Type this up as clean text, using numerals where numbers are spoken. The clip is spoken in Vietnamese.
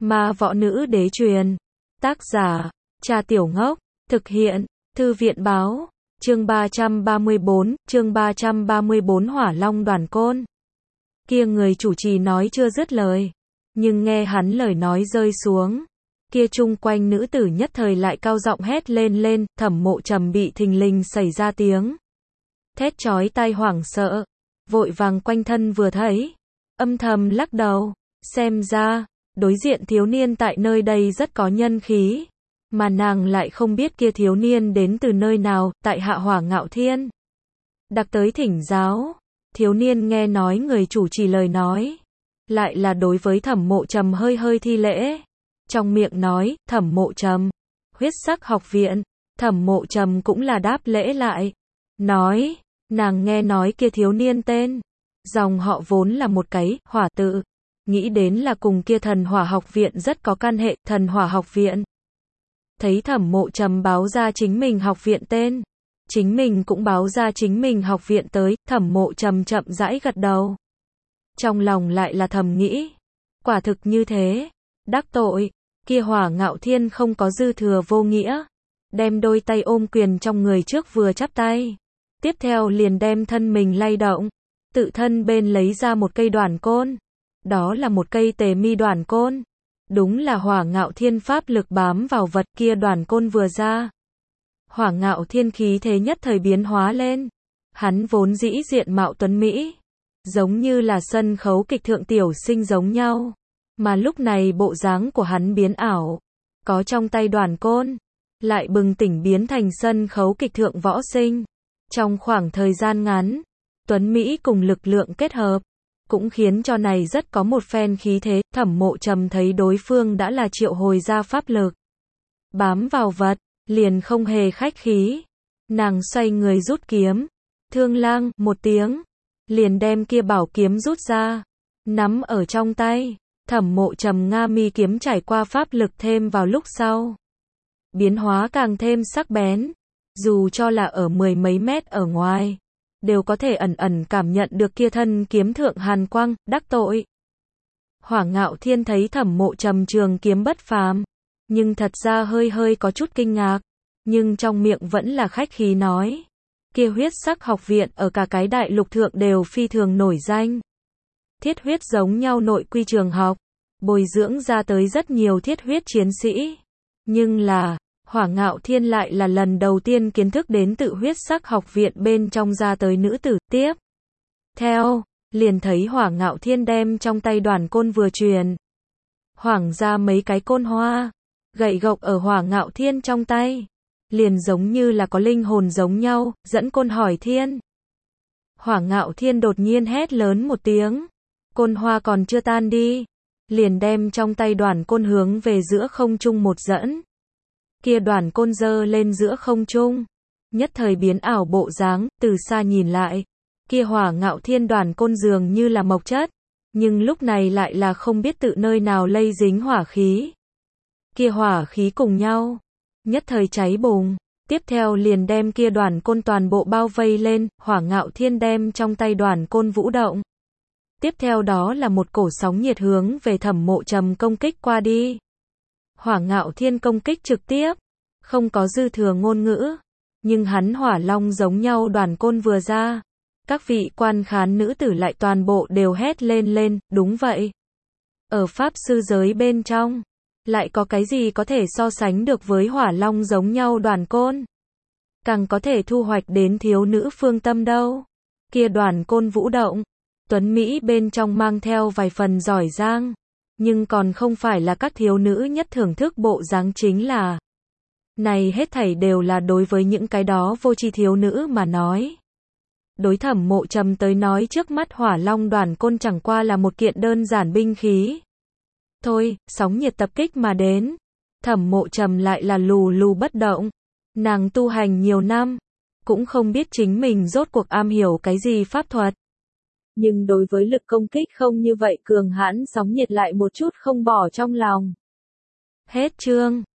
Ma võ nữ đế truyền. Tác giả, Trà Tiểu Ngốc. Thực hiện, Thư viện báo. Chương 334 Hỏa Long Đoàn Côn. Kia người chủ trì nói chưa dứt lời. Nhưng nghe hắn lời nói rơi xuống. Kia chung quanh nữ tử nhất thời lại cao giọng hét lên, Thẩm Mộ Trầm bị thình lình xảy ra tiếng thét chói tai hoảng sợ. Vội vàng quanh thân vừa thấy. Âm thầm lắc đầu. Xem ra, đối diện thiếu niên tại nơi đây rất có nhân khí. Mà nàng lại không biết kia thiếu niên đến từ nơi nào, tại hạ Hỏa Ngạo Thiên. Đặc tới thỉnh giáo. Thiếu niên nghe nói người chủ trì lời nói. Lại là đối với Thẩm Mộ Trầm hơi thi lễ. Trong miệng nói, Thẩm Mộ Trầm. Huyết Sắc Học Viện. Thẩm Mộ Trầm cũng là đáp lễ lại. Nói, nàng nghe nói kia thiếu niên tên. Dòng họ vốn là một cái, hỏa tự. Nghĩ đến là cùng kia Thần Hỏa Học Viện rất có căn hệ, Thần Hỏa Học Viện. Thấy Thẩm Mộ Trầm báo ra chính mình học viện tên. Chính mình cũng báo ra chính mình học viện tới, Thẩm Mộ Trầm chậm rãi gật đầu. Trong lòng lại là thầm nghĩ. Quả thực như thế. Đắc tội. Kia Hỏa Ngạo Thiên không có dư thừa vô nghĩa. Đem đôi tay ôm quyền trong người trước vừa chắp tay. Tiếp theo liền đem thân mình lay động. Tự thân bên lấy ra một cây đoản côn. Đó là một cây tề mi đoản côn. Đúng là Hỏa Ngạo Thiên pháp lực bám vào vật kia đoản côn vừa ra. Hỏa Ngạo Thiên khí thế nhất thời biến hóa lên. Hắn vốn dĩ diện mạo tuấn Mỹ. Giống như là sân khấu kịch thượng tiểu sinh giống nhau. Mà lúc này bộ dáng của hắn biến ảo. Có trong tay đoản côn. Lại bừng tỉnh biến thành sân khấu kịch thượng võ sinh. Trong khoảng thời gian ngắn. Tuấn Mỹ cùng lực lượng kết hợp. Cũng khiến cho này rất có một phen khí thế. Thẩm Mộ Trầm thấy đối phương đã là triệu hồi ra pháp lực. Bám vào vật. Liền không hề khách khí. Nàng xoay người rút kiếm. Thương lang, một tiếng. Liền đem kia bảo kiếm rút ra. Nắm ở trong tay. Thẩm Mộ Trầm nga mi kiếm trải qua pháp lực thêm vào lúc sau. Biến hóa càng thêm sắc bén. Dù cho là ở mười mấy mét ở ngoài. Đều có thể ẩn cảm nhận được kia thân kiếm thượng hàn quang, đắc tội. Hỏa Ngạo Thiên thấy Thẩm Mộ Trầm trường kiếm bất phàm. Nhưng thật ra hơi có chút kinh ngạc. Nhưng trong miệng vẫn là khách khí nói. Kia Huyết Sắc Học Viện ở cả cái đại lục thượng đều phi thường nổi danh. Thiết huyết giống nhau nội quy trường học. Bồi dưỡng ra tới rất nhiều thiết huyết chiến sĩ. Nhưng là, Hỏa Ngạo Thiên lại là lần đầu tiên kiến thức đến tự Huyết Sắc Học Viện bên trong ra tới nữ tử. Tiếp theo, liền thấy Hỏa Ngạo Thiên đem trong tay đoản côn vừa truyền. Hoảng ra mấy cái côn hoa. Gậy gộc ở Hỏa Ngạo Thiên trong tay. Liền giống như là có linh hồn giống nhau, dẫn côn hỏi thiên. Hỏa Ngạo Thiên đột nhiên hét lớn một tiếng. Côn hoa còn chưa tan đi. Liền đem trong tay đoản côn hướng về giữa không trung một dẫn. Kia đoản côn giơ lên giữa không trung. Nhất thời biến ảo bộ dáng, từ xa nhìn lại. Kia Hỏa Ngạo Thiên đoản côn dường như là mộc chất. Nhưng lúc này lại là không biết tự nơi nào lây dính hỏa khí. Kia hỏa khí cùng nhau. Nhất thời cháy bùng. Tiếp theo liền đem kia đoản côn toàn bộ bao vây lên. Hỏa Ngạo Thiên đem trong tay đoản côn vũ động. Tiếp theo đó là một cổ sóng nhiệt hướng về Thẩm Mộ Trầm công kích qua đi. Hỏa Ngạo Thiên công kích trực tiếp. Không có dư thừa ngôn ngữ. Nhưng hắn hỏa long giống nhau đoản côn vừa ra. Các vị quan khán nữ tử lại toàn bộ đều hét lên, đúng vậy. Ở Pháp sư giới bên trong. Lại có cái gì có thể so sánh được với hỏa long giống nhau đoản côn. Càng có thể thu hoạch đến thiếu nữ phương tâm đâu. Kia đoản côn vũ động. Tuấn Mỹ bên trong mang theo vài phần giỏi giang. Nhưng còn không phải là các thiếu nữ nhất thưởng thức bộ dáng chính là. Này hết thảy đều là đối với những cái đó vô tri thiếu nữ mà nói. Đối Thẩm Mộ Trầm tới nói trước mắt hỏa long đoản côn chẳng qua là một kiện đơn giản binh khí. Thôi, sóng nhiệt tập kích mà đến. Thẩm Mộ Trầm lại là lù bất động. Nàng tu hành nhiều năm. Cũng không biết chính mình rốt cuộc am hiểu cái gì pháp thuật. Nhưng đối với lực công kích không như vậy cường hãn sóng nhiệt lại một chút không bỏ trong lòng. Hết chương.